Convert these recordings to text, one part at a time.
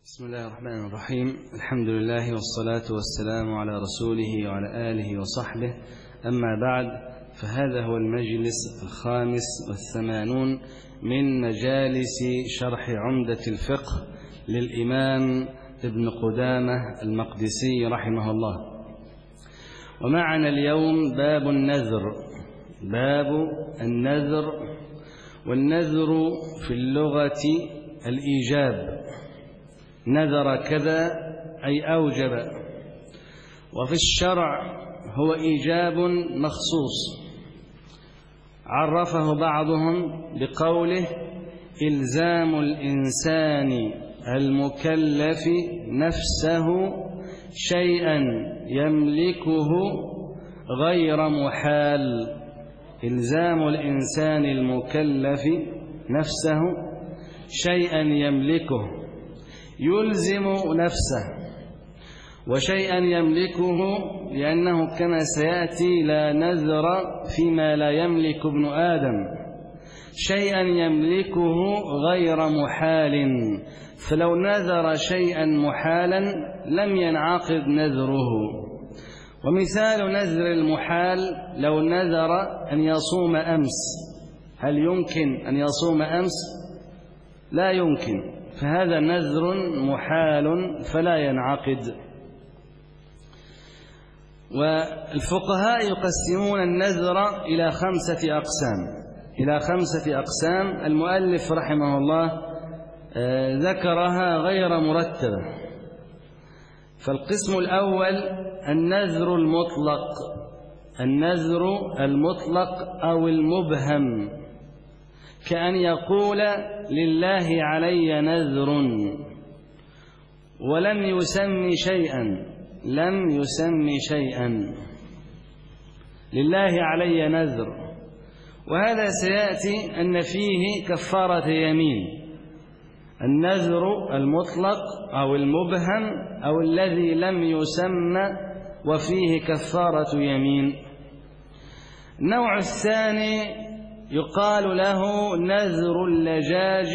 بسم الله الرحمن الرحيم. الحمد لله والصلاة والسلام على رسوله وعلى آله وصحبه. أما بعد، فهذا هو المجلس 85 من مجالس شرح عمدة الفقه للإمام ابن قدامة المقدسي رحمه الله. ومعنا اليوم باب النذر. والنذر في اللغة الإيجاب، نذر كذا أي أوجب، وفي الشرع هو إيجاب مخصوص عرفه بعضهم بقوله: إلزام الإنسان المكلف نفسه شيئا يملكه غير محال. إلزام الإنسان المكلف نفسه شيئا يملكه، يلزم نفسه، وشيئا يملكه لأنه كما سيأتي لا نذر فيما لا يملك ابن آدم. شيئا يملكه غير محال، فلو نذر شيئا محالا لم ينعقد نذره. ومثال نذر المحال لو نذر أن يصوم أمس، هل يمكن أن يصوم أمس؟ لا يمكن، فهذا نذر محال فلا ينعقد. والفقهاء يقسمون النذر إلى 5 أقسام. المؤلف رحمه الله ذكرها غير مرتبة. فالقسم الأول النذر المطلق أو المبهم، كأن يقول: لله علي نذر، ولم يسمي شيئا، لله علي نذر. وهذا سيأتي أن فيه كفارة يمين. النذر المطلق أو المبهم أو الذي لم يسمى وفيه كفارة يمين. النوع الثاني يقال له نذر اللجاج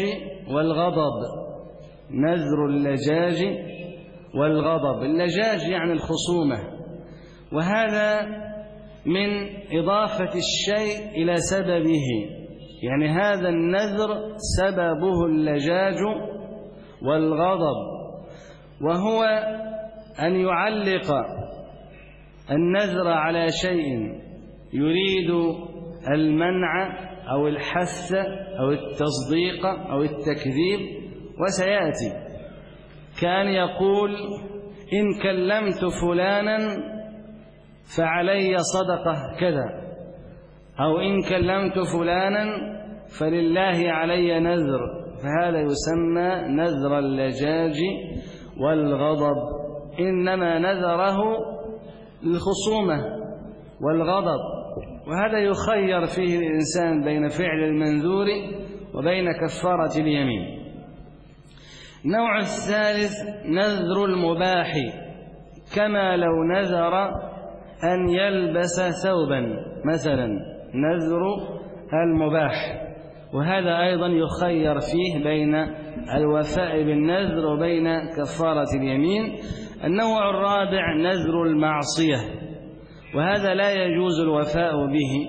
والغضب. اللجاج يعني الخصومة، وهذا من إضافة الشيء إلى سببه، يعني هذا النذر سببه اللجاج والغضب، وهو أن يعلق النذر على شيء يريد المنع أو الحث أو التصديق أو التكذيب، وسيأتي كان يقول: إن كلمت فلانا فعلي صدقة كذا، أو إن كلمت فلانا فلله علي نذر. فهذا يسمى نذر اللجاج والغضب، إنما نذره للخصومة والغضب، وهذا يخير فيه الإنسان بين فعل المنذور وبين كفارة اليمين. النوع الثالث نذر المباح، كما لو نذر أن يلبس ثوبا مثلا، نذر المباح، وهذا أيضا يخير فيه بين الوفاء بالنذر وبين كفارة اليمين. النوع الرابع نذر المعصية، وهذا لا يجوز الوفاء به،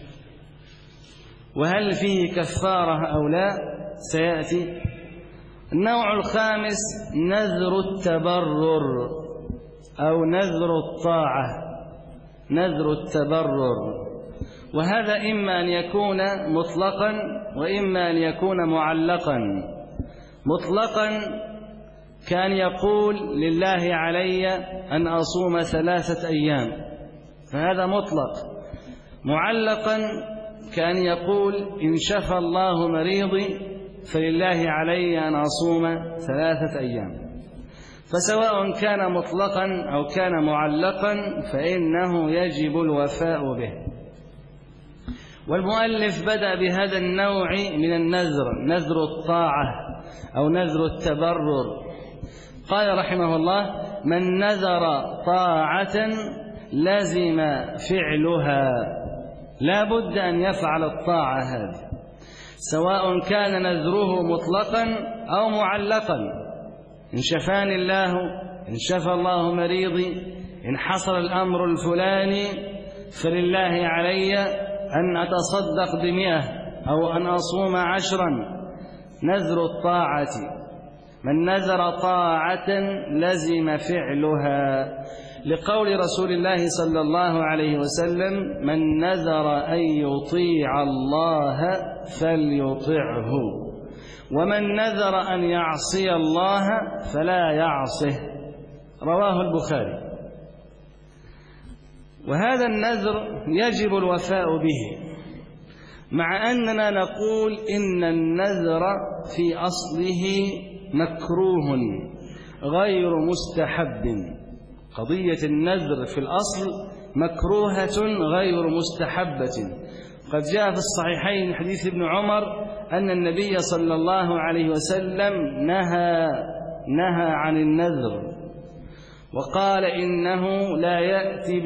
وهل فيه كفارة أو لا سيأتي. النوع الخامس نذر التبرر أو نذر التبرر، وهذا إما أن يكون مطلقا وإما أن يكون معلقا. مطلقا كان يقول: لله علي أن أصوم 3 أيام، فهذا مطلق. معلقا كان يقول: إن شفى الله مريضي فلله علي أن أصوم 3 أيام. فسواء كان مطلقا أو كان معلقا فإنه يجب الوفاء به. والمؤلف بدأ بهذا النوع من النذر، نذر الطاعة أو نذر التبرر. قال رحمه الله: من نذر طاعة لزم فعلها، لا بد أن يفعل الطاعة هذه، سواء كان نذره مطلقا أو معلقا. إن شفاني الله، إن شفى الله مريضي، إن حصل الأمر الفلاني فلله علي أن أتصدق ب100 أو أن أصوم 10. نذر الطاعة، من نذر طاعة لزم فعلها، لقول رسول الله صلى الله عليه وسلم: من نذر أن يطيع الله فليطعه، ومن نذر أن يعصي الله فلا يعصه. رواه البخاري. وهذا النذر يجب الوفاء به، مع أننا نقول إن النذر في أصله مكروه غير مستحب. قضية النذر في الأصل مكروهة غير مستحبة. قد جاء في الصحيحين حديث ابن عمر أن النبي صلى الله عليه وسلم نهى عن النذر، وقال إنه لا يأتي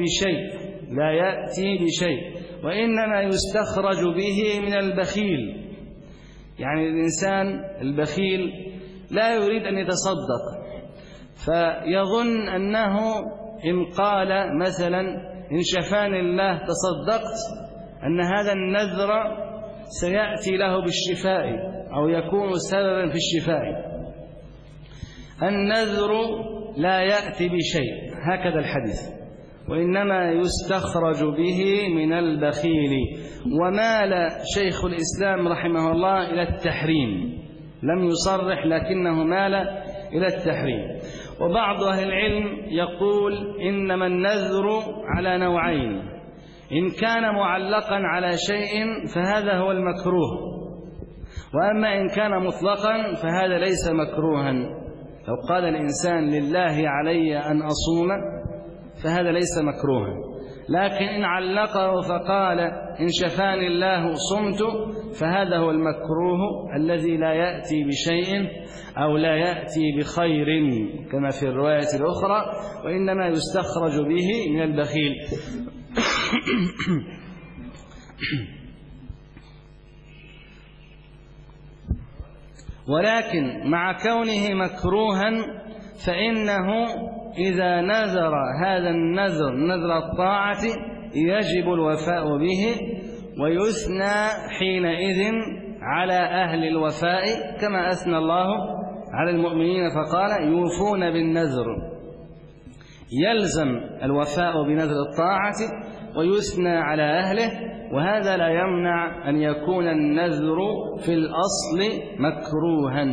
بشيء وإنما يستخرج به من البخيل. يعني الإنسان البخيل لا يريد أن يتصدق، فيظن أنه إن قال مثلا إن شفاني الله تصدقت أن هذا النذر سيأتي له بالشفاء أو يكون سببا في الشفاء. النذر لا يأتي بشيء، هكذا الحديث، وإنما يستخرج به من البخيل. ومال شيخ الإسلام رحمه الله إلى التحريم، لم يصرح لكنه مال إلى التحريم. وبعض أهل العلم يقول إنما النذر على نوعين: إن كان معلقا على شيء فهذا هو المكروه، وأما إن كان مطلقا فهذا ليس مكروها. لو قال الإنسان لله علي أن أصوم فهذا ليس مكروها، لكن إن علقه فقال إن شفاني الله صمت فهذا هو المكروه الذي لا يأتي بشيء أو لا يأتي بخير كما في الرواية الأخرى، وإنما يستخرج به من البخيل. ولكن مع كونه مكروها فإنه إذا نذر هذا النذر نذر الطاعة يجب الوفاء به، ويثنى حينئذ على أهل الوفاء كما أثنى الله على المؤمنين فقال يوفون بالنذر. يلزم الوفاء بنذر الطاعة ويثنى على أهله، وهذا لا يمنع أن يكون النذر في الأصل مكروها.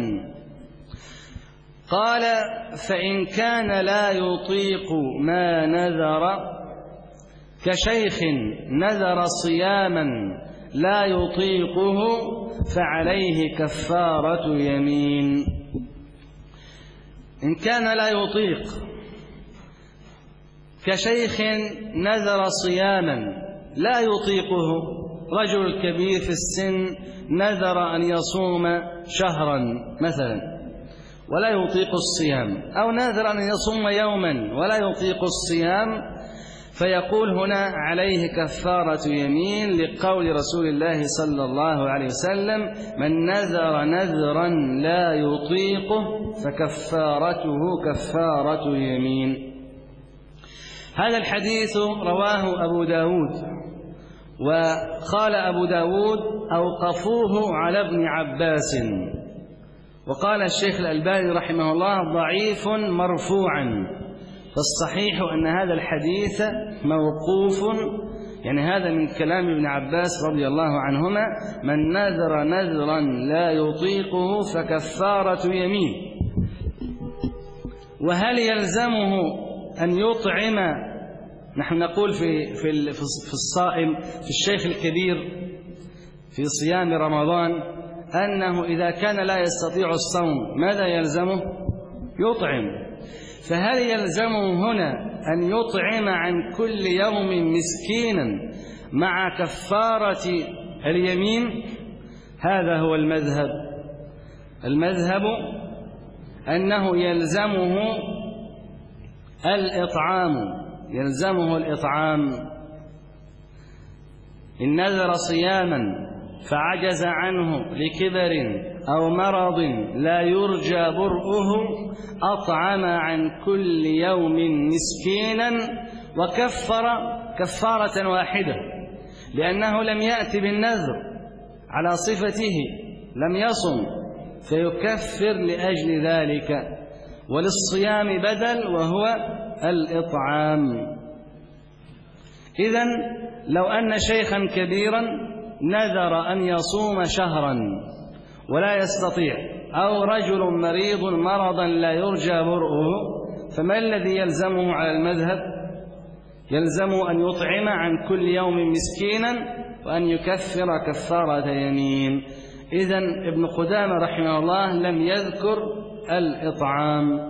قال فإن كان لا يطيق ما نذر، كشيخ نذر صياما لا يطيقه فعليه كفارة يمين. إن كان لا يطيق، كشيخ نذر صياما لا يطيقه، رجل كبير في السن نذر أن يصوم شهرا مثلا ولا يطيق الصيام، أو نذر أن يصوم يوما ولا يطيق الصيام، فيقول هنا عليه كفارة يمين لقول رسول الله صلى الله عليه وسلم من نذر نذرا لا يطيقه فكفارته كفارة يمين. هذا الحديث رواه أبو داود، وقال أبو داود أوقفوه على ابن عباس، وقال الشيخ الألباني رحمه الله ضعيف مرفوعا. فالصحيح أن هذا الحديث موقوف، يعني هذا من كلام ابن عباس رضي الله عنهما من نذر نذرا لا يطيقه فكفارة يمين. وهل يلزمه أن يطعم؟ نحن نقول في الصائم، في الشيخ الكبير في صيام رمضان، أنه إذا كان لا يستطيع الصوم ماذا يلزمه؟ يطعم. فهل يلزمه هنا أن يطعم عن كل يوم مسكينا مع كفارة اليمين؟ هذا هو المذهب. المذهب أنه يلزمه الإطعام. إن نذر صياما فعجز عنه لكبر أو مرض لا يرجى برؤه أطعم عن كل يوم مسكينا وكفر كفارة واحدة، لأنه لم يأتي بالنذر على صفته، لم يصم فيكفر لأجل ذلك، وللصيام بدل وهو الإطعام. إذن لو أن شيخا كبيرا نذر أن يصوم شهرا ولا يستطيع، أو رجل مريض مرضا لا يرجى برؤه، فما الذي يلزمه على المذهب؟ يلزمه أن يطعم عن كل يوم مسكينا وأن يكفر كفارة يمين. إذن ابن قدامة رحمه الله لم يذكر الإطعام.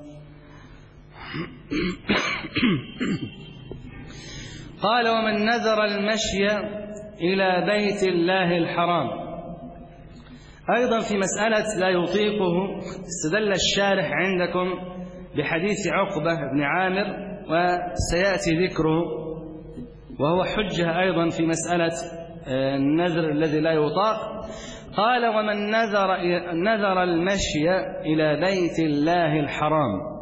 قال: ومن نذر المشي إلى بيت الله الحرام. أيضا في مسألة لا يطيقه استدل الشارح عندكم بحديث عقبة بن عامر، وسيأتي ذكره، وهو حجة أيضا في مسألة النذر الذي لا يطاق. قال: ومن نذر المشي إلى بيت الله الحرام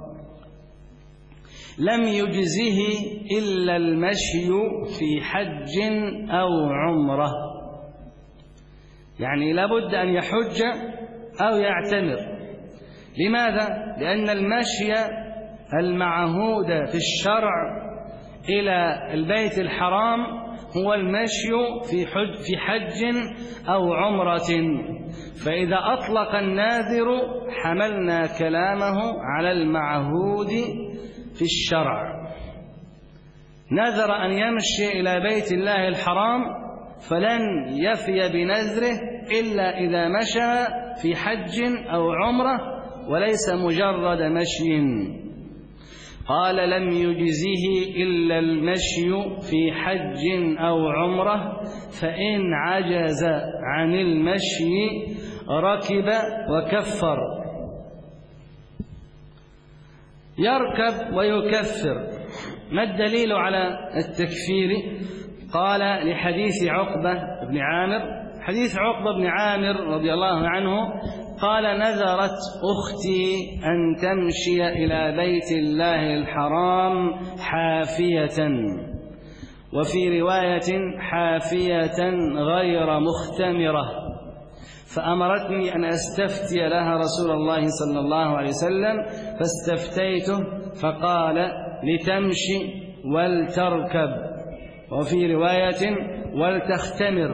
لم يجزه إلا المشي في حج أو عمرة. يعني لابد أن يحج أو يعتمر. لماذا؟ لأن المشي المعهود في الشرع إلى البيت الحرام هو المشي في حج أو عمرة، فإذا أطلق الناذر حملنا كلامه على المعهود في الشرع. نذر أن يمشي إلى بيت الله الحرام فلن يفي بنذره إلا إذا مشى في حج أو عمرة وليس مجرد مشي. قال: لم يجزه إلا المشي في حج أو عمرة، فإن عجز عن المشي ركب وكفر. يركب ويكفر. ما الدليل على التكفير؟ قال: لحديث عقبة بن عامر. حديث عقبة بن عامر رضي الله عنه قال: نذرت أختي أن تمشي إلى بيت الله الحرام حافية، وفي رواية حافية غير مختمرة، فأمرتني أن أستفتي لها رسول الله صلى الله عليه وسلم، فاستفتيته فقال: لتمشي ولتركب، وفي رواية ولتختمر.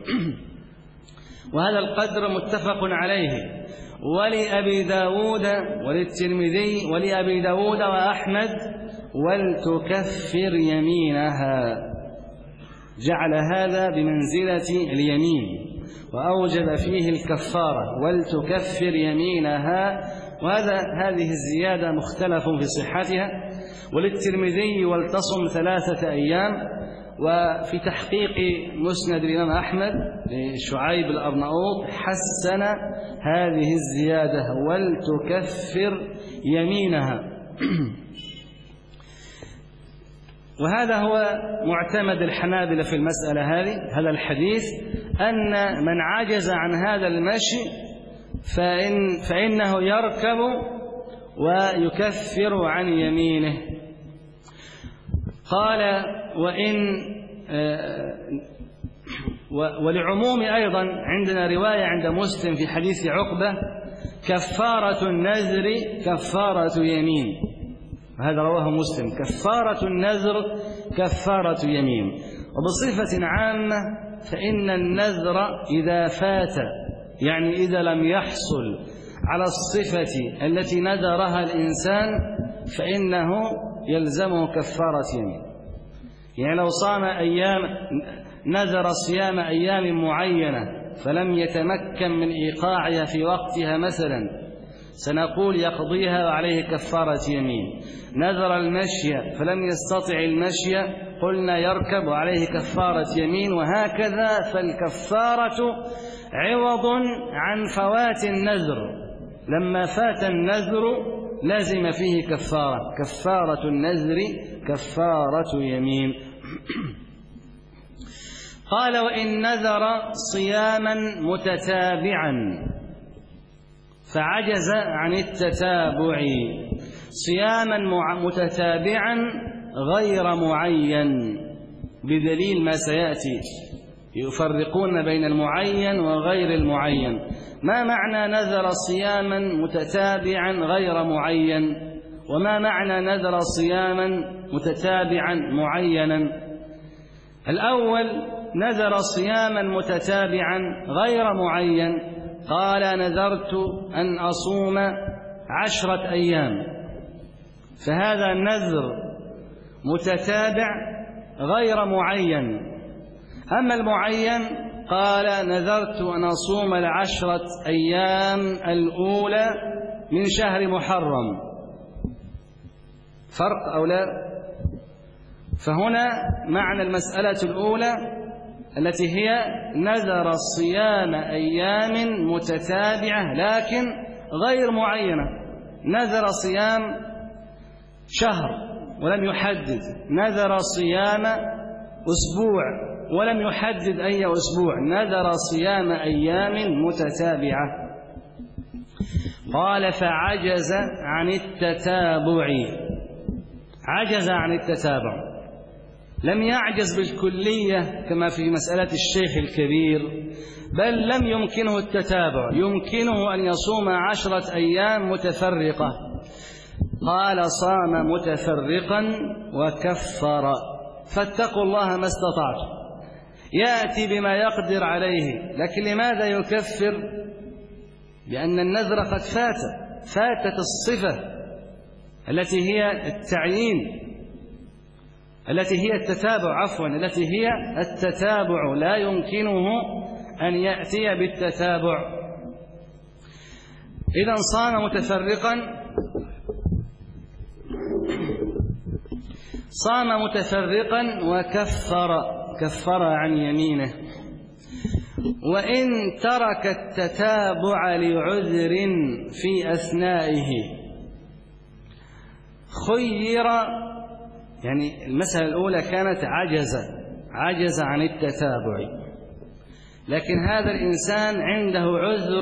وهذا القدر متفق عليه. ولأبي داود وللترمذي ولأبي داود وأحمد: ولتكفر يمينها. جعل هذا بمنزلة اليمين وأوجب فيه الكفارة، ولتكفر يمينها. هذه الزيادة مختلف في صحتها. وللترمذي: ولتصم 3 أيام. وفي تحقيق مسند الإمام أحمد لشعيب الأرناؤوط حسن هذه الزيادة: ولتكفر يمينها. وهذا هو معتمد الحنابلة في المسألة هذه، هذا الحديث، أن من عجز عن هذا المشي فإنه يركب ويكفر عن يمينه. قال: ولعموم أيضا عندنا رواية عند مسلم في حديث عقبة: كفارة النذر كفارة يمين. هذا رواه مسلم: كفارة النذر كفارة يمين. وبصفة عامة فإن النذر إذا فات، يعني إذا لم يحصل على الصفة التي نذرها الإنسان، فإنه يلزمه كفارة يمين. يعني لو صام نذر صيام أيام معينة فلم يتمكن من إيقاعها في وقتها مثلا، سنقول يقضيها وعليه كفارة يمين. نذر المشي فلم يستطع المشي، قلنا يركب وعليه كفارة يمين. وهكذا، فالكفارة عوض عن فوات النذر. لما فات النذر لازم فيه كفارة. كفارة النذر كفارة يمين. قال: وإن نذر صياما متتابعا فعجز عن التتابع، صياما متتابعا غير معين، بدليل ما سيأتي، يفرقون بين المعين وغير المعين. ما معنى نذر صياما متتابعا غير معين؟ وما معنى نذر صياما متتابعا معينا؟ الأول: نذر صياما متتابعا غير معين، قال: نذرت أن أصوم 10 أيام، فهذا نذر متتابع غير معين. أما المعين قال: نذرت أن أصوم 10 أيام الأولى من شهر محرم. فرق أو لا؟ فهنا معنى المسألة الأولى التي هي نذر صيام أيام متتابعة لكن غير معينة، نذر صيام شهر ولم يحدد، نذر صيام أسبوع ولم يحدد أي أسبوع، نذر صيام أيام متتابعة. قال: فعجز عن التتابع، عجز عن التتابع، لم يعجز بالكلية كما في مسألة الشيخ الكبير، بل لم يمكنه التتابع، يمكنه أن يصوم 10 أيام متفرقة. قال: صام متفرقا وكفر، فاتقوا الله ما استطعتم، يأتي بما يقدر عليه، لكن لماذا يكفر؟ لأن النذر قد فاتت الصفة التي هي التعيين، التي هي التتابع، التي هي التتابع، لا يمكنه أن يأتي بالتتابع. إذن صام متفرقا، صام متفرقا وكفر، كفر عن يمينه. وإن ترك التتابع لعذر في أثنائه خير، يعني المسألة الأولى كانت عجز عن التتابع، لكن هذا الإنسان عنده عذر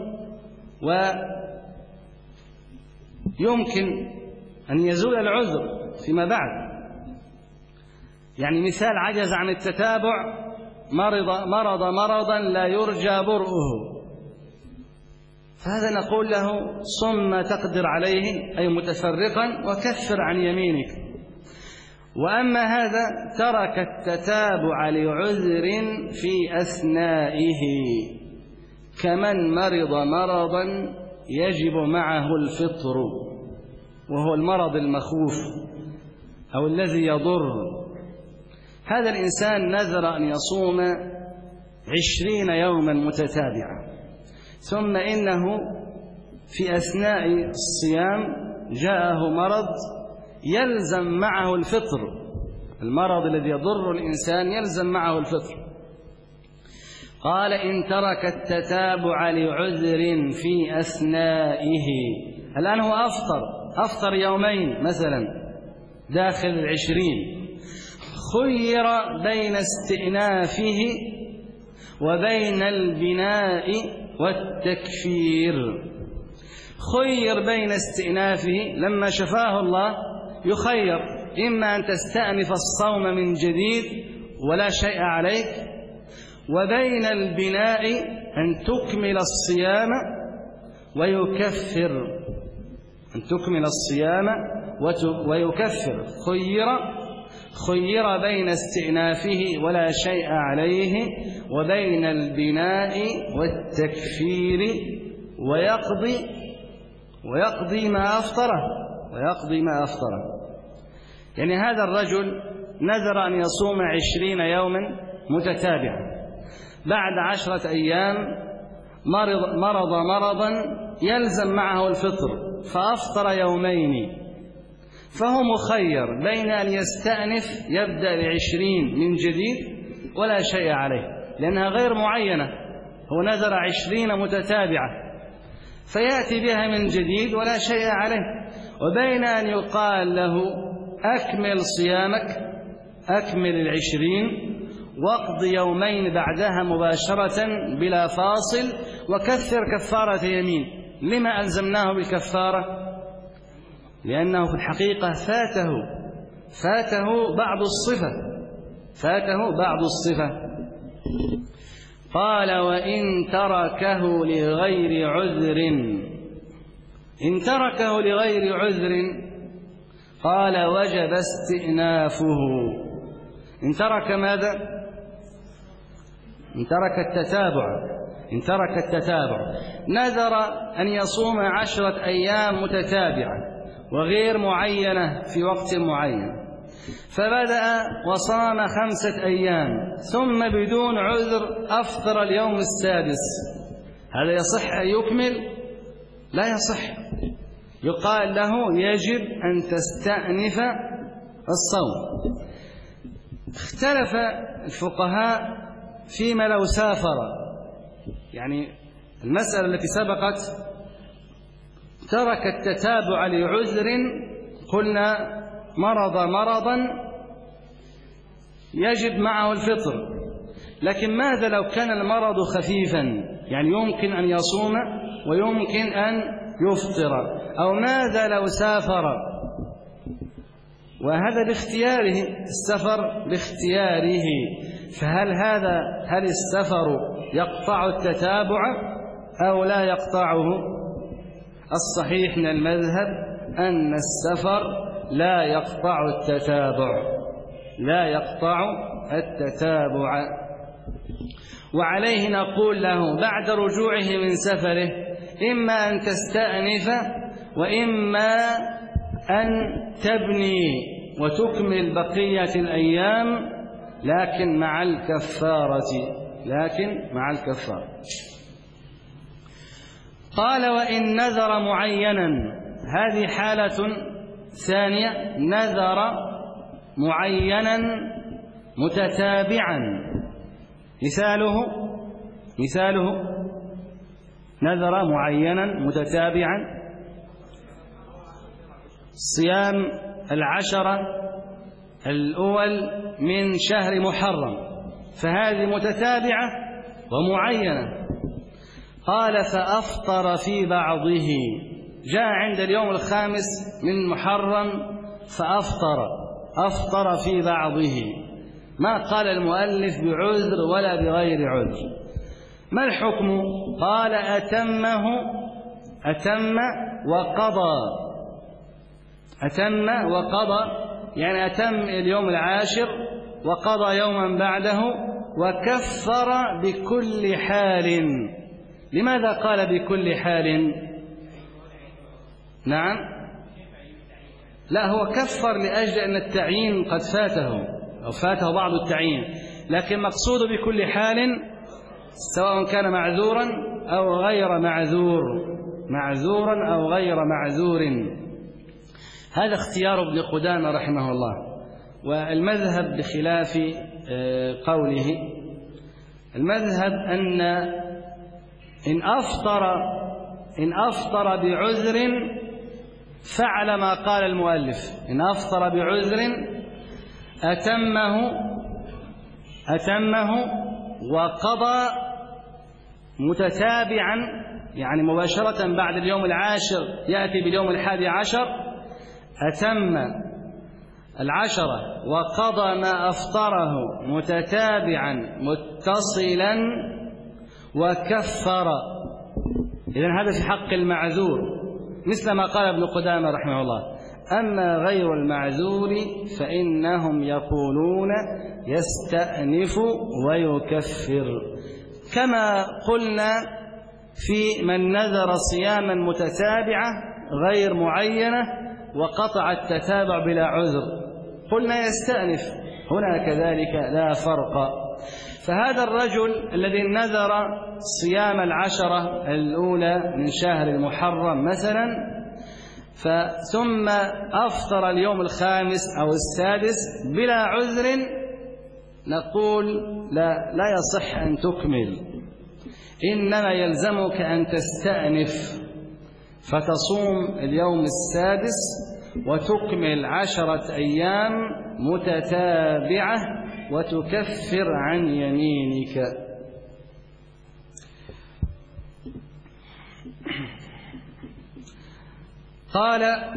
ويمكن أن يزول العذر فيما بعد. يعني مثال: عجز عن التتابع، مرض مرضا لا يرجى برؤه، فهذا نقول له صم ما تقدر عليه، أي متفرقا، وكفر عن يمينك. وأما هذا ترك التتابع لعذر في أثنائه، كمن مرض مرضا يجب معه الفطر، وهو المرض المخوف أو الذي يضر. هذا الإنسان نذر أن يصوم 20 يوما متتابعة، ثم إنه في أثناء الصيام جاءه مرض يلزم معه الفطر، المرض الذي يضر الإنسان يلزم معه الفطر. قال: إن ترك التتابع لعذر في أثنائه، الآن هو أفطر يومين مثلا داخل 20، خير بين استئنافه وبين البناء والتكفير. خير بين استئنافه، لما شفاه الله يخير، إما أن تستأنف الصوم من جديد ولا شيء عليك، وبين البناء أن تكمل الصيام ويكفر، أن تكمل الصيام ويكفر. خير بين استئنافه ولا شيء عليه وبين البناء والتكفير، ويقضي ما أفطره. يعني هذا الرجل نذر أن يصوم 20 يوما متتابعا، بعد 10 أيام مرض مرضا يلزم معه الفطر، فأفطر يومين، فهو مخير بين أن يستأنف يبدأ 20 من جديد ولا شيء عليه، لأنها غير معينة، هو نذر 20 متتابعة فيأتي بها من جديد ولا شيء عليه، وبين أن يقال له أكمل صيامك، أكمل 20، واقض يومين بعدها مباشرة بلا فاصل وكثر كفارة يمين. لما ألزمناه بالكفارة؟ لأنه في الحقيقة فاته بعض الصفة. قال وإن تركه لغير عذر قال وجب استئنافه. إن ترك ماذا؟ إن ترك التتابع نذر أن يصوم 10 أيام متتابعة وغير معينة في وقت معين، فبدأ وصام 5 أيام ثم بدون عذر أفطر اليوم السادس، هذا يصح أن يكمل؟ لا يصح، يقال له يجب أن تستأنف الصوم. اختلف الفقهاء فيما لو سافر، يعني المسألة التي سبقت ترك التتابع لعذر، قلنا مرضا يجب معه الفطر، لكن ماذا لو كان المرض خفيفا، يعني يمكن أن يصوم ويمكن أن يفطر، أو ماذا لو سافر وهذا باختياره، السفر باختياره، هل السفر يقطع التتابع أو لا يقطعه؟ الصحيح من المذهب أن السفر لا يقطع التتابع، وعليه نقول له بعد رجوعه من سفره إما أن تستأنف وإما أن تبني وتكمل بقية الأيام، لكن مع الكفارة. قال وإن نذر معينا، هذه حالة ثانية، نذر معينا متتابعا، مثاله نذر معينا متتابعا صيام 10 الأول من شهر محرم، فهذه متتابعة ومعينة. قال فأفطر في بعضه، جاء عند اليوم 5 من محرم فأفطر في بعضه، ما قال المؤلف بعذر ولا بغير عذر. ما الحكم؟ قال أتم وقضى، يعني أتم اليوم 10 وقضى يوما بعده وكفر بكل حال. لماذا قال بكل حال؟ نعم، لا، هو كفر لأجل أن التعيين قد فاته بعض التعيين، لكن مقصود بكل حال سواء كان معذورا أو غير معذور. هذا اختيار ابن قدامة رحمه الله. والمذهب بخلاف قوله، المذهب أن إن أفطر بعذر فعل ما قال المؤلف، إن أفطر بعذر أتمه وقضى متتابعا، يعني مباشرة بعد اليوم 10 يأتي باليوم 11، أتم 10 وقضى ما أفطره متتابعا متصلا وكفر. إذن هذا في حق المعذور، مثل ما قال ابن قدامة رحمه الله. أما غير المعذور فإنهم يقولون يستأنف ويكفر، كما قلنا في من نذر صياما متتابعة غير معينة وقطع التتابع بلا عذر، قلنا يستأنف، هنا كذلك لا فرق. فهذا الرجل الذي نذر صيام 10 الأولى من شهر المحرم مثلا، ثم أفطر اليوم 5 أو 6 بلا عذر، نقول لا يصح أن تكمل، إنما يلزمك أن تستأنف فتصوم اليوم 6 وتكمل 10 أيام متتابعة وتكفر عن يمينك. قال: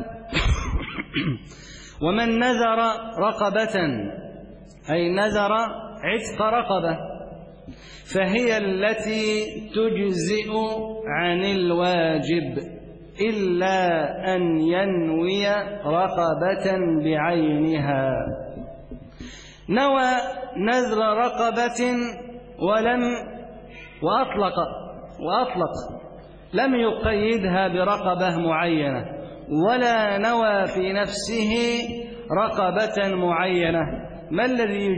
ومن نذر رقبة، أي نذر عتق رقبة، فهي التي تجزئ عن الواجب إلا أن ينوي رقبة بعينها. نوى نذر رقبة وأطلق لم يقيدها برقبة معينة، ولا نوى في نفسه رقبة معينة. ما الذي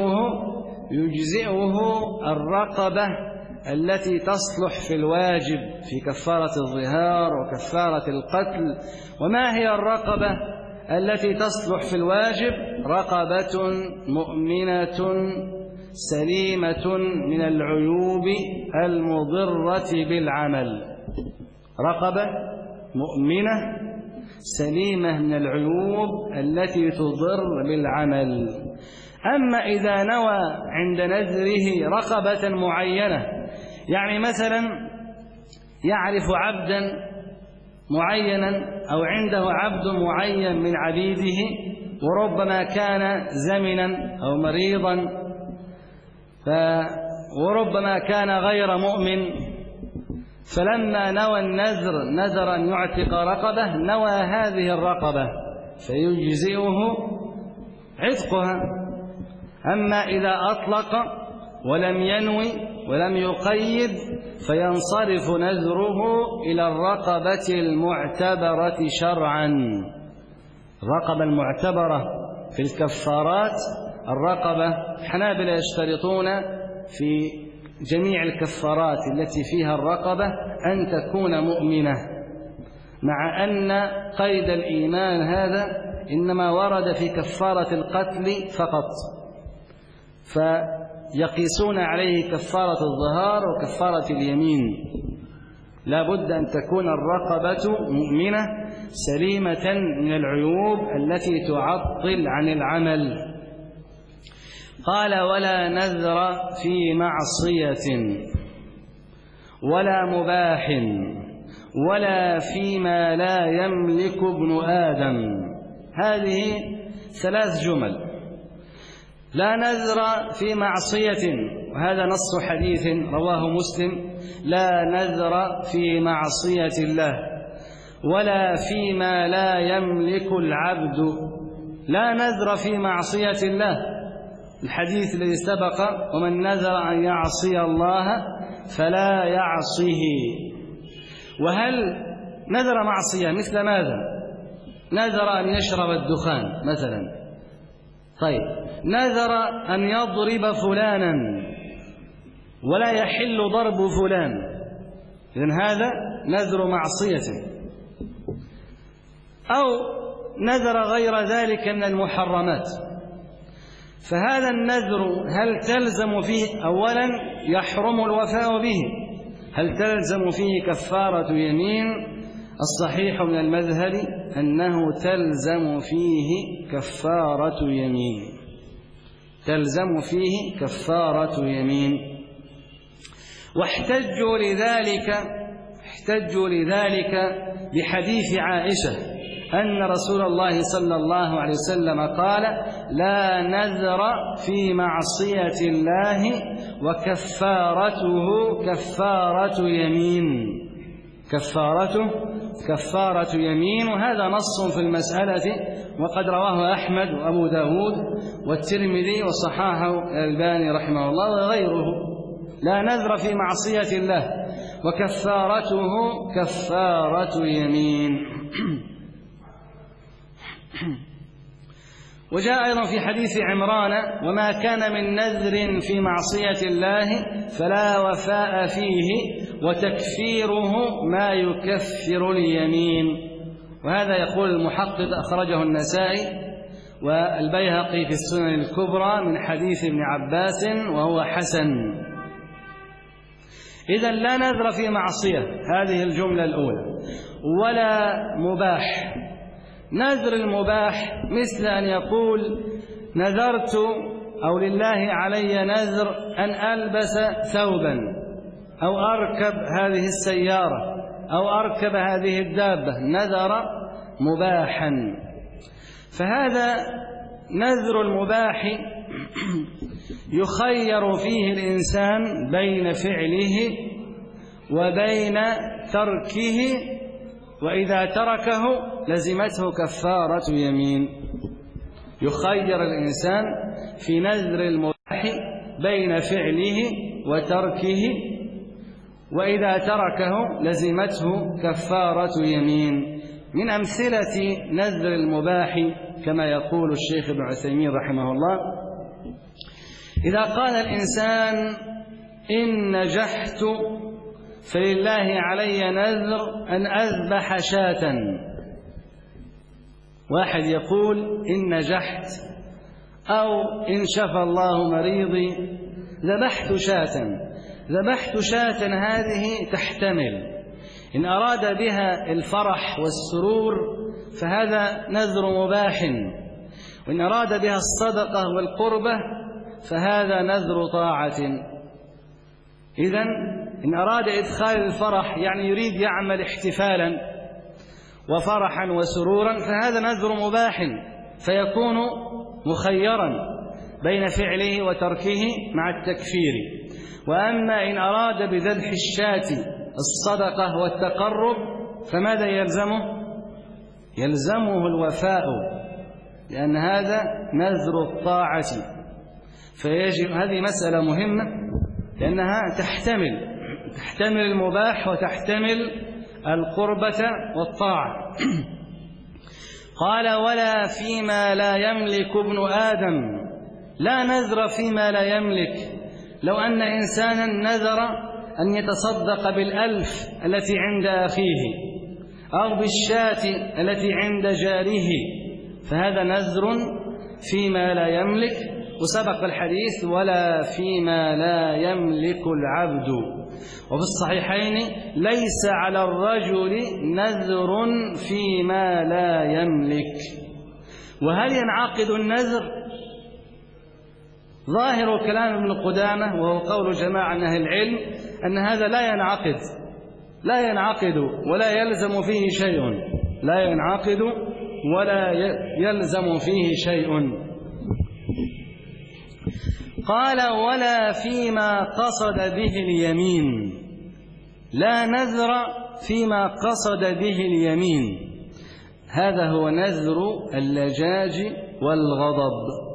يجزئه الرقبة التي تصلح في الواجب في كفارة الظهار وكفارة القتل. وما هي الرقبة التي تصلح في الواجب؟ رقبة مؤمنة سليمة من العيوب المضرة بالعمل. رقبة مؤمنة سليمة من العيوب التي تضر بالعمل. أما إذا نوى عند نذره رقبة معينة، يعني مثلا يعرف عبدا معينا أو عنده عبد معين من عبيده، وربما كان زمنا أو مريضا، وربما كان غير مؤمن، فلما نوى النذر نذر أن يعتق رقبة، نوى هذه الرقبة فيجزئه عتقها. أما إذا أطلق ولم ينوي ولم يقيد فينصرف نذره إلى الرقبة المعتبرة شرعا. الرقبة المعتبرة في الكفارات الرقبة، الحنابلة يشترطون في جميع الكفارات التي فيها الرقبة أن تكون مؤمنة، مع أن قيد الإيمان هذا إنما ورد في كفارة القتل فقط، فيقيسون عليه كفارة الظهار وكفارة اليمين. لا بد أن تكون الرقبة مؤمنة سليمة من العيوب التي تعطل عن العمل. قال: ولا نذر في معصية ولا مباح ولا فيما لا يملك ابن آدم. هذه 3 جمل. لا نذر في معصية، وهذا نص حديث رواه مسلم: لا نذر في معصية الله، ولا فيما لا يملك العبد. لا نذر في معصية الله، الحديث الذي سبق: ومن نذر أن يعصي الله فلا يعصيه. وهل نذر معصية مثل ماذا؟ نذر أن يشرب الدخان مثلا، طيب نذر أن يضرب فلانا ولا يحل ضرب فلان، إذن هذا نذر معصية. أو نذر غير ذلك من المحرمات، فهذا النذر هل تلزم فيه؟ أولا يحرم الوفاء به. هل تلزم فيه كفارة يمين؟ الصحيح من المذهب أنه تلزم فيه كفارة يمين، تلزم فيه كفارة يمين. واحتجوا لذلك بحديث عائشة أن رسول الله صلى الله عليه وسلم قال: لا نذر في معصية الله وكفارته كفارة يمين. كفارته كفارة يمين. وهذا نص في المسألة، وقد رواه أحمد وأبو داود والترمذي وصححه الألباني رحمه الله وغيره. لا نذر في معصية الله وكفارته كفارة يمين. وجاء أيضا في حديث عمران: وما كان من نذر في معصية الله فلا وفاء فيه وتكفيره ما يكفر اليمين. وهذا يقول المحقق أخرجه النسائي والبيهقي في السنن الكبرى من حديث ابن عباس وهو حسن. إذن لا نذر في معصية، هذه الجملة الأولى. ولا مباح. نذر المباح مثل أن يقول: نذرت أو لله علي نذر أن ألبس ثوبا أو أركب هذه السيارة أو أركب هذه الدابة، نذر مباحا. فهذا نذر المباح يخير فيه الإنسان بين فعله وبين تركه، وإذا تركه لزمته كفارة يمين. يخير الإنسان في نذر المباح بين فعله وتركه، وإذا تركه لزمته كفارة يمين. من أمثلة نذر المباح كما يقول الشيخ ابن عثيمين رحمه الله: إذا قال الإنسان إن نجحت فلله علي نذر أن أذبح شاة. واحد يقول إن نجحت أو إن شفى الله مريضي ذبحت شاة. ذبحت شاة هذه تحتمل إن أراد بها الفرح والسرور فهذا نذر مباح، وإن أراد بها الصدقة والقربة فهذا نذر طاعة. إذن إن أراد إدخال الفرح يعني يريد يعمل احتفالا وفرحا وسرورا فهذا نذر مباح، فيكون مخيرا بين فعله وتركه مع التكفير. وأما إن أراد بذبح الشاة الصدقة والتقرب فماذا يلزمه؟ يلزمه الوفاء، لأن هذا نذر الطاعة. فيجب، هذه مسألة مهمة لأنها تحتمل المباح وتحتمل القربة والطاعة. قال: ولا فيما لا يملك ابن آدم. لا نذر فيما لا يملك. لو أن إنسانا نذر أن يتصدق بالألف التي عند أخيه أو بالشاة التي عند جاره فهذا نذر فيما لا يملك. وسبق الحديث: ولا فيما لا يملك العبد. وفي الصحيحين: ليس على الرجل نذر فيما لا يملك. وهل ينعقد النذر؟ ظاهر كلام ابن قدامة وهو قول جماعة من أهل العلم أن هذا لا ينعقد ولا يلزم فيه شيء. لا ينعقد ولا يلزم فيه شيء. قال: ولا فيما قصد به اليمين. لا نذر فيما قصد به اليمين. هذا هو نذر اللجاج والغضب،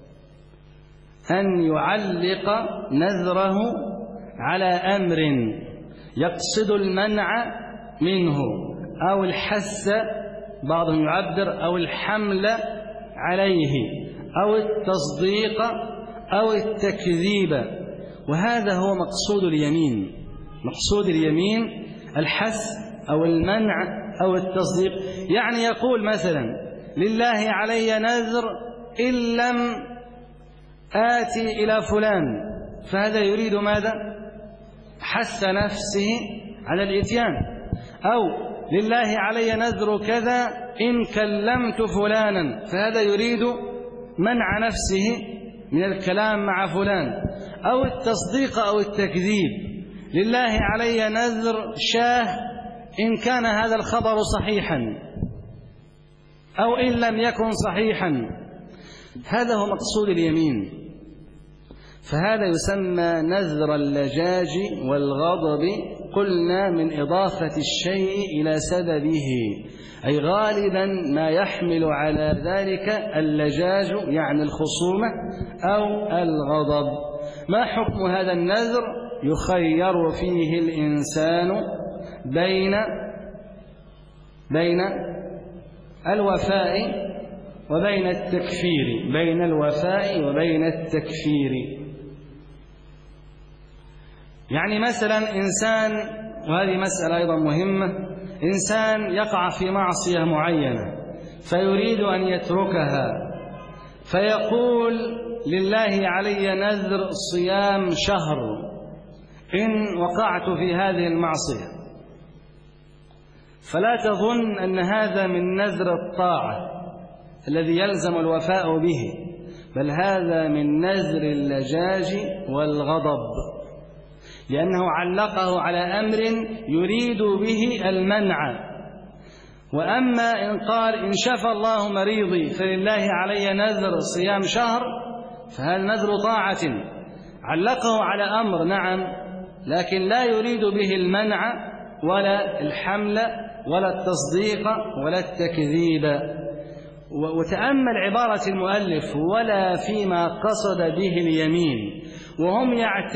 أن يعلق نذره على أمر يقصد المنع منه أو الحث، بعضهم يعبر، أو الحمل عليه أو التصديق أو التكذيب. وهذا هو مقصود اليمين. مقصود اليمين الحث أو المنع أو التصديق. يعني يقول مثلا: لله علي نذر إن لم آتي إلى فلان، فهذا يريد ماذا؟ حث نفسه على الإتيان. أو لله علي نذر كذا إن كلمت فلانا، فهذا يريد منع نفسه من الكلام مع فلان. أو التصديق أو التكذيب: لله علي نذر شاه إن كان هذا الخبر صحيحا أو إن لم يكن صحيحا. هذا هو مقصود اليمين. فهذا يسمى نذر اللجاج والغضب. قلنا من إضافة الشيء إلى سببه، أي غالبا ما يحمل على ذلك اللجاج يعني الخصومة أو الغضب. ما حكم هذا النذر؟ يخير فيه الإنسان بين الوفاء وبين التكفير. بين الوفاء وبين التكفير. يعني مثلا إنسان، وهذه مسألة أيضا مهمة، إنسان يقع في معصية معينة فيريد أن يتركها، فيقول: لله علي نذر صيام شهر إن وقعت في هذه المعصية. فلا تظن أن هذا من نذر الطاعة الذي يلزم الوفاء به، بل هذا من نذر اللجاج والغضب، لأنه علقه على أمر يريد به المنع. وأما إن قال إن شفى الله مريضي فلله علي نذر صيام شهر، فهذا نذر طاعة علقه على أمر نعم، لكن لا يريد به المنع ولا الحمل ولا التصديق ولا التكذيب. وتأمل عبارة المؤلف ولا فيما قصد به اليمين، وهم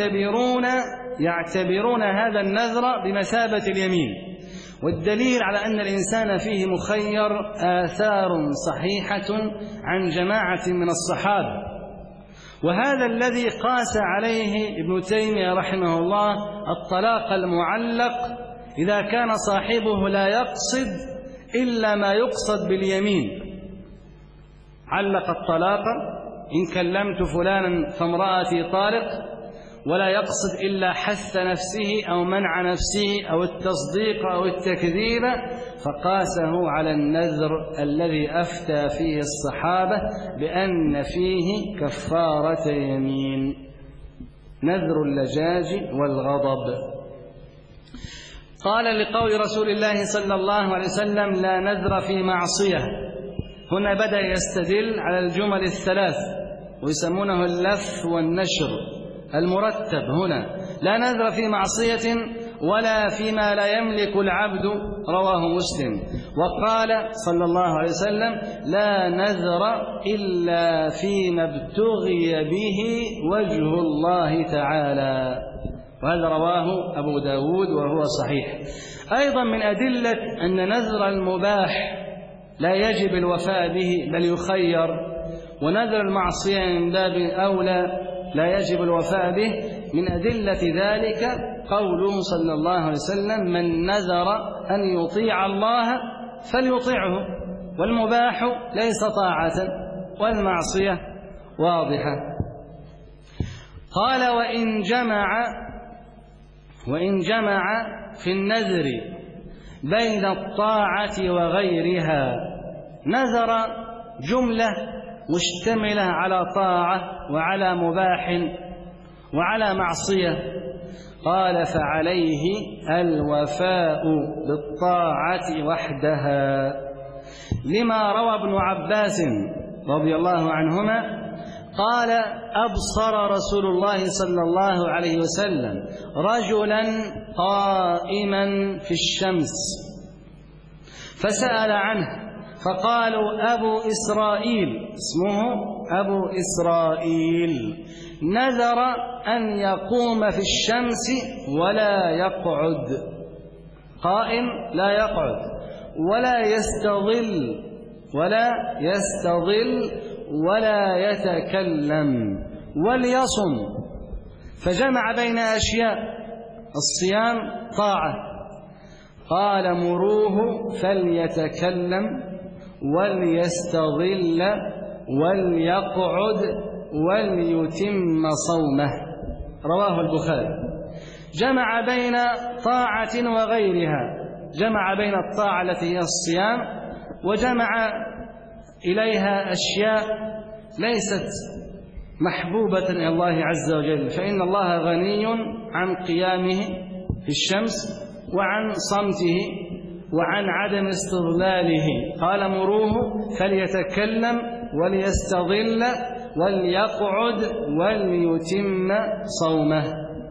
يعتبرون هذا النذر بمثابة اليمين. والدليل على أن الإنسان فيه مخير آثار صحيحة عن جماعة من الصحابة، وهذا الذي قاس عليه ابن تيمية رحمه الله الطلاق المعلق إذا كان صاحبه لا يقصد إلا ما يقصد باليمين. علق الطلاق إن كلمت فلانا فامرأتي طالق، ولا يقصد إلا حث نفسه أو منع نفسه أو التصديق أو التكذيب، فقاسه على النذر الذي أفتى فيه الصحابة بأن فيه كفارة يمين، نذر اللجاج والغضب. قال لقول رسول الله صلى الله عليه وسلم لا نذر في معصية، هنا بدأ يستدل على الجمل الثلاث ويسمونه اللف والنشر المرتب هنا، لا نذر في معصية ولا فيما لا يملك العبد، رواه مسلم. وقال صلى الله عليه وسلم لا نذر إلا فيما ابتغي به وجه الله تعالى، وهذا رواه أبو داود وهو صحيح. أيضا من أدلة أن نذر المباح لا يجب الوفاء به بل يخير، ونذر المعصية من باب أولى لا يجب الوفاء به، من أدلة ذلك قوله صلى الله عليه وسلم من نذر أن يطيع الله فليطيعه، والمباح ليس طاعة والمعصية واضحة. قال وإن جمع في النذر بين الطاعة وغيرها، نذر جملة مشتملة على طاعة وعلى مباح وعلى معصية، قال فعليه الوفاء بالطاعة وحدها، لما روى ابن عباس رضي الله عنهما قال أبصر رسول الله صلى الله عليه وسلم رجلا قائما في الشمس فسأل عنه، فقالوا أبو إسرائيل، اسمه أبو إسرائيل، نذر أن يقوم في الشمس ولا يقعد، قائم لا يقعد ولا يستظل ولا يتكلم وليصم، فجمع بين أشياء، الصيام طاعة، قال مروه فليتكلم وليستظل وليقعد وليتم صومه، رواه البخاري. جمع بين طاعة وغيرها، جمع بين الطاعة التي هي الصيام وجمع إليها أشياء ليست محبوبة إلى الله عز وجل، فإن الله غني عن قيامه في الشمس وعن صمته وعن عدم استظلاله، قال مروه فليتكلم وليستظل وليقعد وليتم صومه.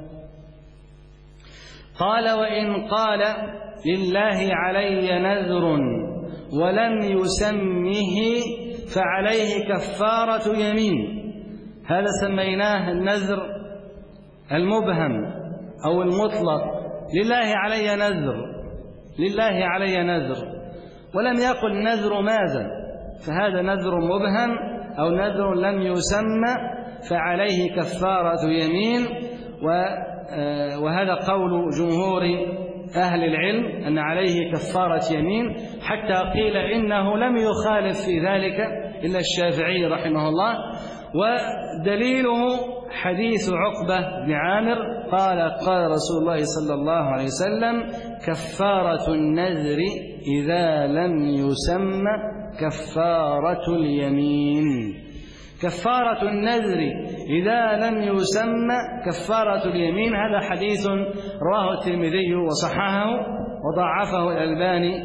قال وإن قال لله علي نذر ولم يسمه فعليه كفارة يمين، هذا سميناه النذر المبهم أو المطلق، لله علي نذر ولم يقل نذر ماذا، فهذا نذر مبهم أو نذر لم يسمى فعليه كفارة يمين. وهذا قول جمهور أهل العلم أن عليه كفارة يمين، حتى قيل إنه لم يخالف في ذلك إلا الشافعي رحمه الله. ودليله حديث عقبة بن عامر قال قال رسول الله صلى الله عليه وسلم كفارة النذر إذا لم يسمى كفارة اليمين، كفارة النذر إذا لم يسمى كفارة اليمين. هذا حديث رواه الترمذي وصححه وضعفه الألباني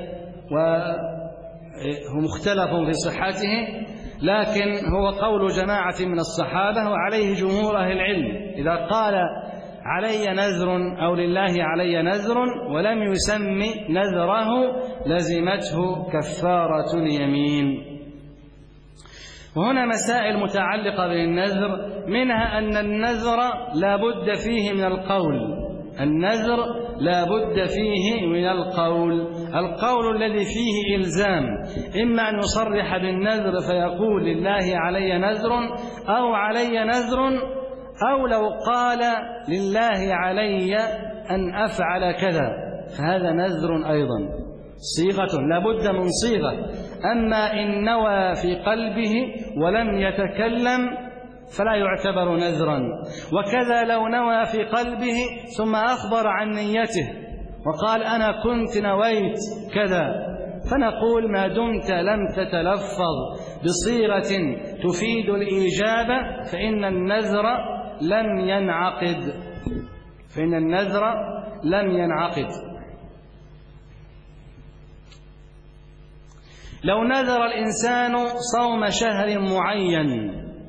وهو مختلف في صحته، لكن هو قول جماعة من الصحابة وعليه جمهور أهل العلم. إذا قال علي نذر أو لله علي نذر ولم يسمي نذره لزمته كفارة اليمين. وهنا مسائل متعلقة بالنذر، منها أن النذر لا بد فيه من القول. النذر لا بد فيه من القول الذي فيه إلزام، إما أن يصرح بالنذر فيقول لله علي نذر أو علي نذر، أو لو قال لله علي أن أفعل كذا فهذا نذر أيضا، صيغة لا بد من صيغة. أما إن نوى في قلبه ولم يتكلم فلا يعتبر نذرا. وكذا لو نوى في قلبه ثم أخبر عن نيته وقال أنا كنت نويت كذا، فنقول ما دمت لم تتلفظ بصيغة تفيد الإجابة فإن النذر لم ينعقد. لو نذر الإنسان صوم شهر معين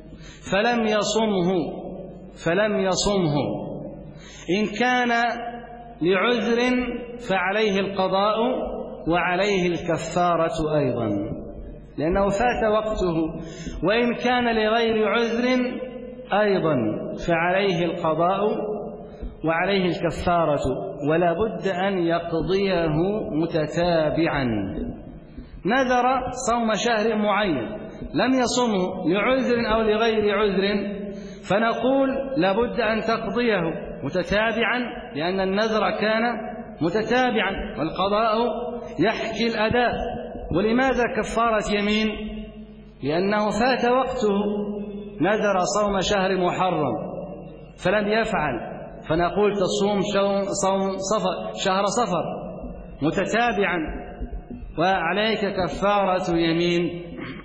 فلم يصمه إن كان لعذر فعليه القضاء وعليه الكفارة أيضا لأنه فات وقته، وإن كان لغير عذر أيضا فعليه القضاء وعليه الكفارة، ولا بد أن يقضيه متتابعا. نذر صوم شهر معين لم يصمه لعذر أو لغير عذر، فنقول لابد أن تقضيه متتابعا لأن النذر كان متتابعا والقضاء يحكي الأداء. ولماذا كفارة يمين؟ لأنه فات وقته، نذر صوم شهر محرم فلم يفعل، فنقول تصوم شهر صفر متتابعا وعليك كفارة يمين.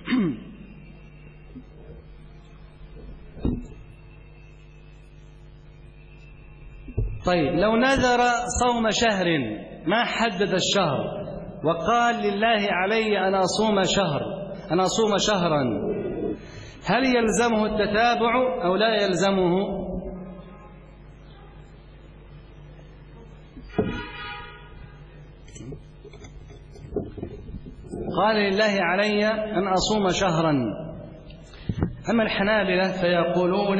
طيب لو نذر صوم شهر ما حدد الشهر وقال لله علي أن أصوم شهرا، هل يلزمه التتابع أو لا يلزمه؟ قال لله علي أن أصوم شهرا. أما الحنابلة فيقولون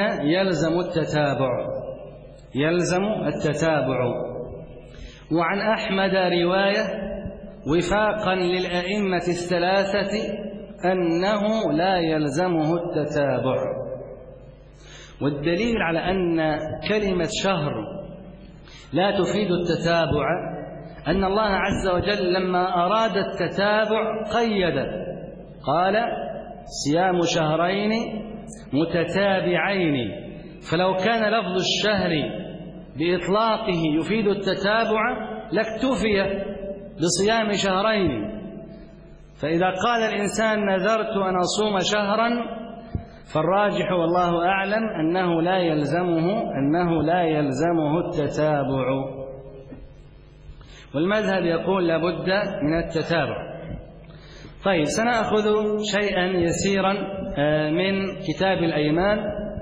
يلزم التتابع. وعن أحمد رواية وفاقا للأئمة الثلاثة أنه لا يلزمه التتابع. والدليل على أن كلمة شهر لا تفيد التتابع أن الله عز وجل لما أراد التتابع قيد، قال صيام شهرين متتابعين، فلو كان لفظ الشهر بإطلاقه يفيد التتابع لاكتفي بصيام شهرين. فإذا قال الإنسان نذرت أن أصوم شهرا فالراجح والله أعلم أنه لا يلزمه التتابع، والمذهب يقول لابد من التتابع. طيب سنأخذ شيئا يسيرا من كتاب الأيمان.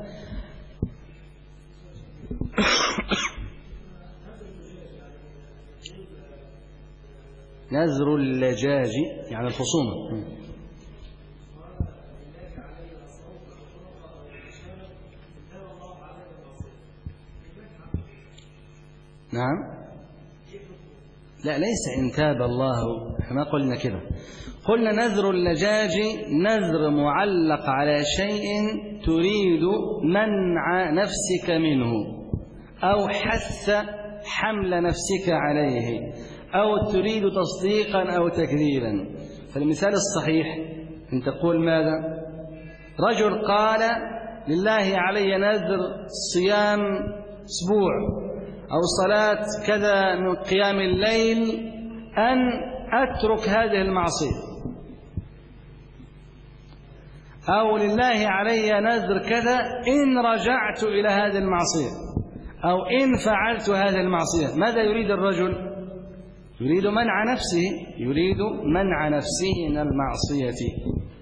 نذر اللجاج يعني الخصومة. نعم، لا ليس إن تاب الله، ما قلنا كده، قلنا نذر اللجاج نذر معلق على شيء تريد منع نفسك منه أو حث حمل نفسك عليه أو تريد تصديقا أو تكذيبا. فالمثال الصحيح أن تقول ماذا؟ رجل قال لله علي نذر صيام أسبوع أو صلاة كذا من قيام الليل أن أترك هذه المعصية، أو لله علي نذر كذا إن رجعت إلى هذه المعصية، أو إن فعلت هذه المعصية. ماذا يريد الرجل؟ يريد منع نفسه، يريد منع نفسه من المعصية.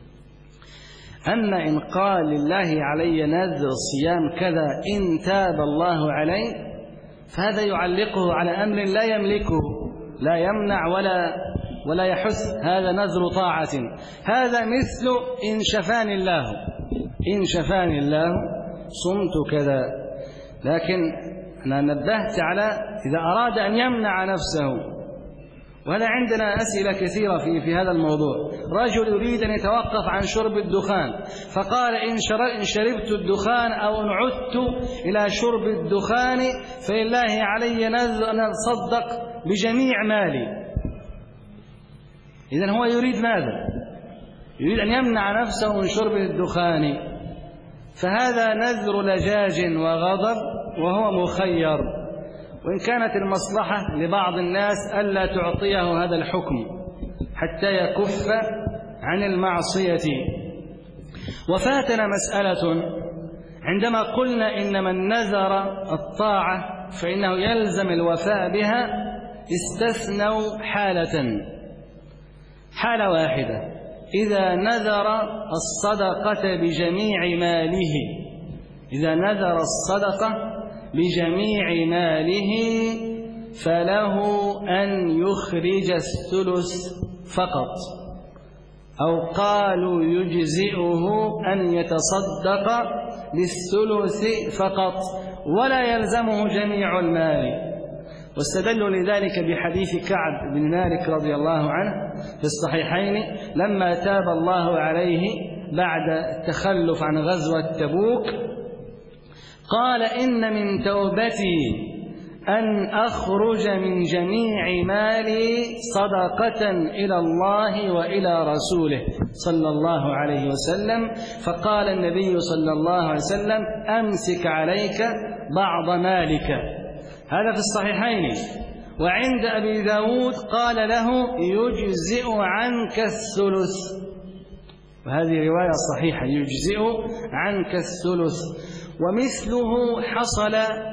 أما إن قال لله علي نذر صيام كذا إن تاب الله عليه، فهذا يعلقه على أمر لا يملكه، لا يمنع ولا يحث، هذا نذر طاعة. هذا مثل إن شفاني الله، إن شفاني الله صمت كذا. لكن أنا نبهت على إذا أراد أن يمنع نفسه، وهذا عندنا أسئلة كثيرة في هذا الموضوع. رجل يريد أن يتوقف عن شرب الدخان، فقال إن شربت الدخان أو إن عدت إلى شرب الدخان فلله علي نذر أن أتصدق بجميع مالي. إذن هو يريد ماذا؟ يريد أن يمنع نفسه من شرب الدخان، فهذا نذر لجاج وغضب وهو مخير، وإن كانت المصلحة لبعض الناس ألا تعطيه هذا الحكم حتى يكف عن المعصية. وفاتنا مسألة عندما قلنا إن من نذر الطاعة فإنه يلزم الوفاء بها، استثنوا حالة واحدة، إذا نذر الصدقة بجميع ماله، إذا نذر الصدقة بجميع ماله فله أن يخرج الثلث فقط، أو قالوا يجزئه أن يتصدق بالثلث فقط ولا يلزمه جميع المال. واستدلوا لذلك بحديث كعب بن مالك رضي الله عنه في الصحيحين لما تاب الله عليه بعد التخلف عن غزوة تبوك، قال إن من توبتي أن أخرج من جميع مالي صدقة إلى الله وإلى رسوله صلى الله عليه وسلم. فقال النبي صلى الله عليه وسلم أمسك عليك بعض مالك، هذا في الصحيحين. وعند أبي داود قال له يجزئ عنك الثلث، وهذه رواية صحيحة، يجزئ عنك الثلث. ومثله حصل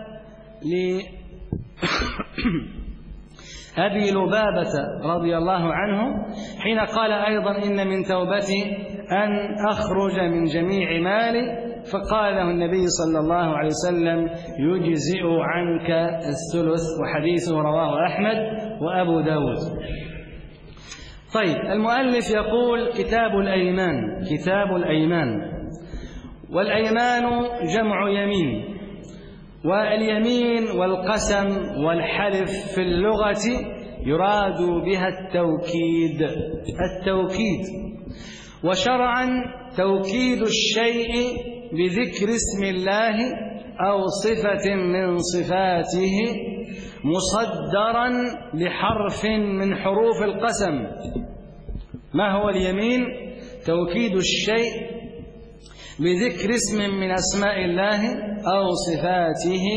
لأبي لبابة رضي الله عنه حين قال أيضا إن من توبتي أن أخرج من جميع مالي، فقال له النبي صلى الله عليه وسلم يجزئ عنك الثلث، وحديثه رواه أحمد وأبو داود. طيب، المؤلف يقول كتاب الأيمان، والأيمان جمع يمين، واليمين والقسم والحلف في اللغة يراد بها التوكيد، وشرعا توكيد الشيء بذكر اسم الله أو صفة من صفاته مصدرا بحرف من حروف القسم. ما هو اليمين؟ توكيد الشيء بذكر اسم من أسماء الله أو صفاته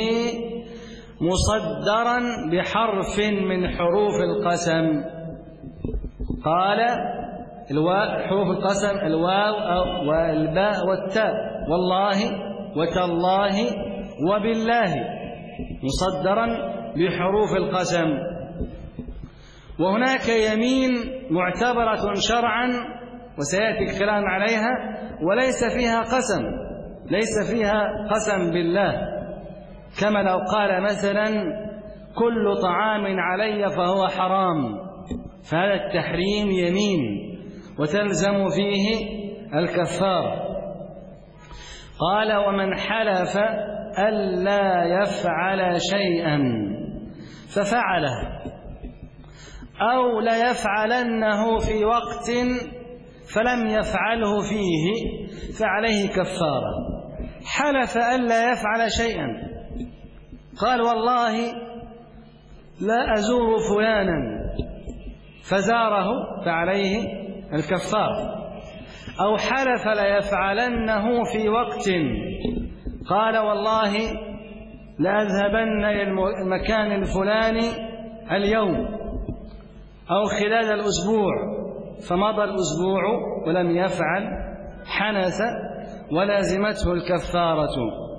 مصدرا بحرف من حروف القسم. قال حروف القسم الواو والباء والتاء، والله وتالله وبالله، مصدرا بحروف القسم. وهناك يمين معتبرة شرعا وسيأتي الكلام عليها وليس فيها قسم، ليس فيها قسم بالله، كما لو قال مثلا كل طعام علي فهو حرام، فهذا التحريم يمين وتلزم فيه الكفارة. قال ومن حلف ألا يفعل شيئا ففعله أو لا يفعلنه في وقت فلم يفعله فيه فعليه كفارة. حلف ألا يفعل شيئا، قال والله لا أزور فلانا فزاره فعليه الكفارة. أو حلف لا يفعلنه في وقت، قال والله لأذهبن إلى المكان الفلاني اليوم أو خلال الأسبوع، فمضى الأسبوع ولم يفعل حنث ولازمته الكفارة.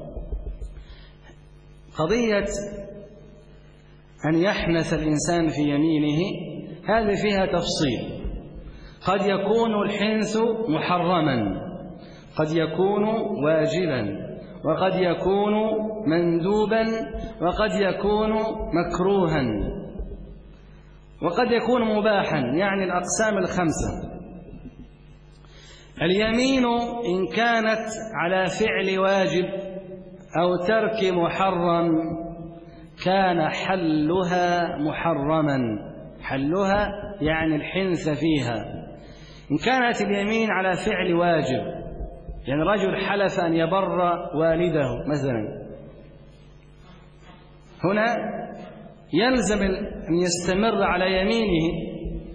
قضية أن يحنث الإنسان في يمينه هذه فيها تفصيل. قد يكون الحنث محرما، قد يكون واجبا، وقد يكون مندوبا، وقد يكون مكروها، وقد يكون مباحا، يعني الأقسام الخمسة. اليمين إن كانت على فعل واجب أو ترك محرم كان حلها محرما، حلها يعني الحنث فيها. إن كانت اليمين على فعل واجب، يعني رجل حلف أن يبر والده مثلا، هنا يلزم أن يستمر على يمينه.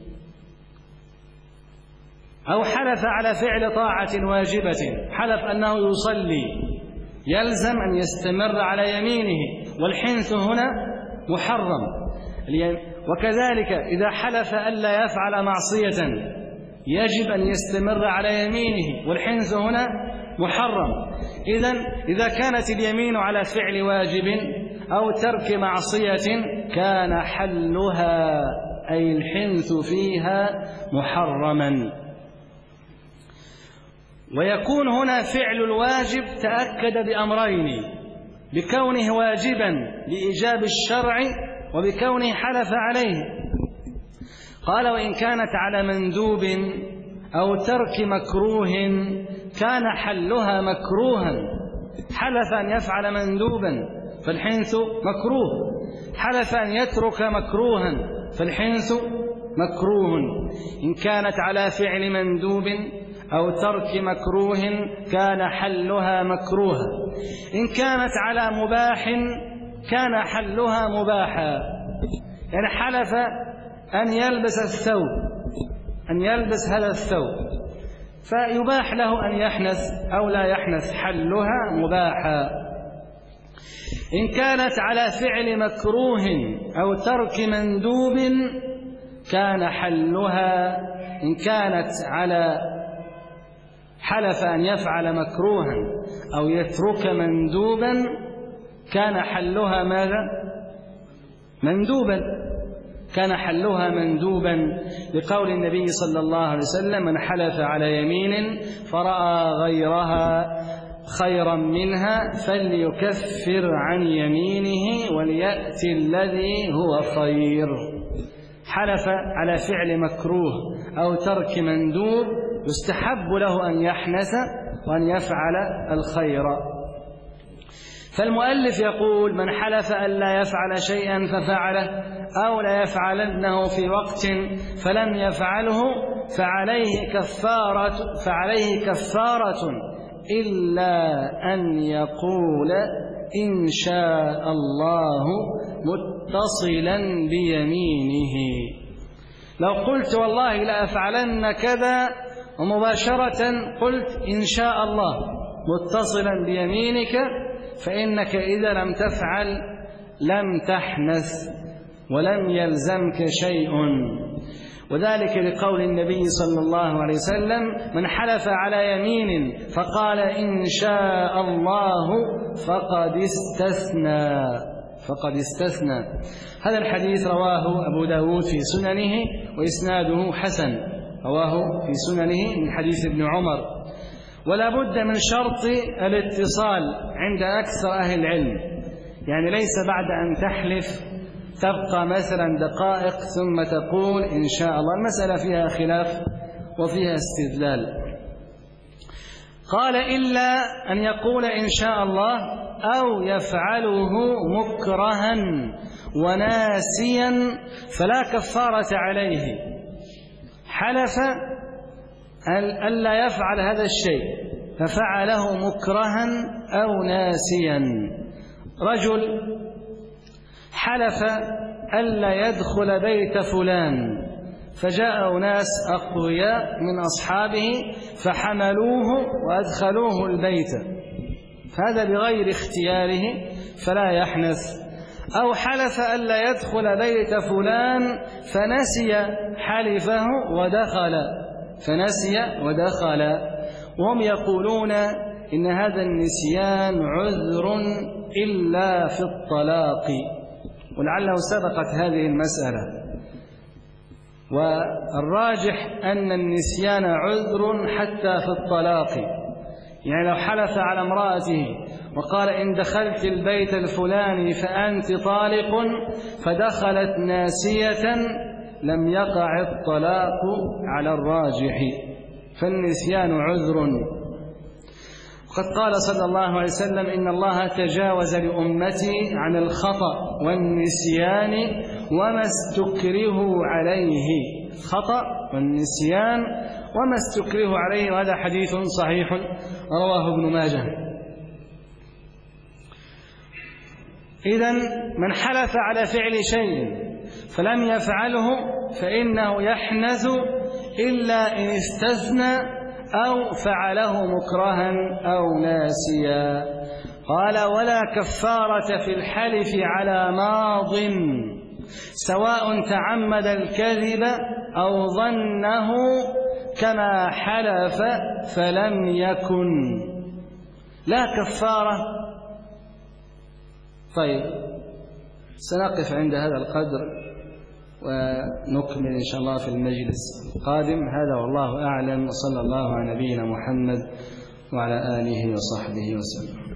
أو حلف على فعل طاعة واجبة، حلف أنه يصلي، يلزم أن يستمر على يمينه، والحنث هنا محرم. وكذلك إذا حلف ألا يفعل معصية يجب أن يستمر على يمينه، والحنث هنا محرم. إذا كانت اليمين على فعل واجب أو ترك معصية كان حلها أي الحنث فيها محرما. ويكون هنا فعل الواجب تأكد بأمرين: بكونه واجبا لإيجاب الشرع، وبكونه حلف عليه. قال: وإن كانت على مندوب أو ترك مكروه كان حلها مكروها. حلف أن يفعل مندوبا فالحنث مكروه، حلف أن يترك مكروها فالحنث مكروه. إن كانت على فعل مندوب أو ترك مكروه كان حلها مكروها. إن كانت على مباح كان حلها مباحا، يعني حلف أن يلبس الثوب، أن يلبس هذا الثوب، فيباح له أن يحنث أو لا يحنث، حلها مباحا. إن كانت على فعل مكروه أو ترك مندوب كان حلها، إن كانت على حلف أن يفعل مكروها أو يترك مندوبا كان حلها ماذا؟ مندوبا، كان حلها مندوبا، لقول النبي صلى الله عليه وسلم: من حلف على يمين فرأى غيرها خيرا منها فليكفر عن يمينه وليأتي الذي هو خير. حلف على فعل مكروه أو ترك مندوب يستحب له أن يحنث وأن يفعل الخير. فالمؤلف يقول: من حلف ألا يفعل شيئا ففعله أو لا يفعلنه في وقت فلم يفعله فعليه كفارة إلا أن يقول إن شاء الله متصلا بيمينه. لو قلت والله لا أفعلن كذا ومباشرة قلت إن شاء الله متصلا بيمينك، فإنك إذا لم تفعل لم تحنث ولم يلزمك شيء. وذلك لقول النبي صلى الله عليه وسلم: من حلف على يمين فقال إن شاء الله فقد استثنى. هذا الحديث رواه أبو داود في سننه وإسناده حسن، رواه في سننه من حديث ابن عمر. ولا بد من شرط الاتصال عند أكثر أهل العلم، يعني ليس بعد أن تحلف تبقى مثلا دقائق ثم تقول إن شاء الله. المسألة فيها خلاف وفيها استدلال. قال: إلا أن يقول إن شاء الله أو يفعله مكرها وناسيا فلا كفارة عليه. حلف ألا يفعل هذا الشيء ففعله مكرها أو ناسيا. رجل حلف ألا يدخل بيت فلان، فجاء ناس أقوياء من أصحابه فحملوه وأدخلوه البيت، فهذا بغير اختياره فلا يحنث. أو حلف ألا يدخل بيت فلان فنسي حلفه ودخل، وهم يقولون إن هذا النسيان عذر إلا في الطلاق، ولعله سبقت هذه المسألة. والراجح أن النسيان عذر حتى في الطلاق، يعني لو حلف على امرأته وقال إن دخلت البيت الفلاني فأنت طالق فدخلت ناسية لم يقع الطلاق على الراجح، فالنسيان عذر. وقد قال صلى الله عليه وسلم إن الله تجاوز لأمتي عن الخطأ والنسيان وما استكرهوا عليه، خطأ والنسيان وما استكرهوا عليه، وهذا حديث صحيح رواه ابن ماجه. إذن من حلف على فعل شيء فلم يفعله فإنه يحنث إلا إن استثنى أو فعله مكرها أو ناسيا. قال ولا كفارة في الحلف على ماض سواء تعمد الكذب أو ظنه كما حلف فلم يكن، لا كفارة. طيب سنقف عند هذا القدر ونكمل إن شاء الله في المجلس القادم. هذا والله أعلم، وصلى الله على نبينا محمد وعلى آله وصحبه وسلم.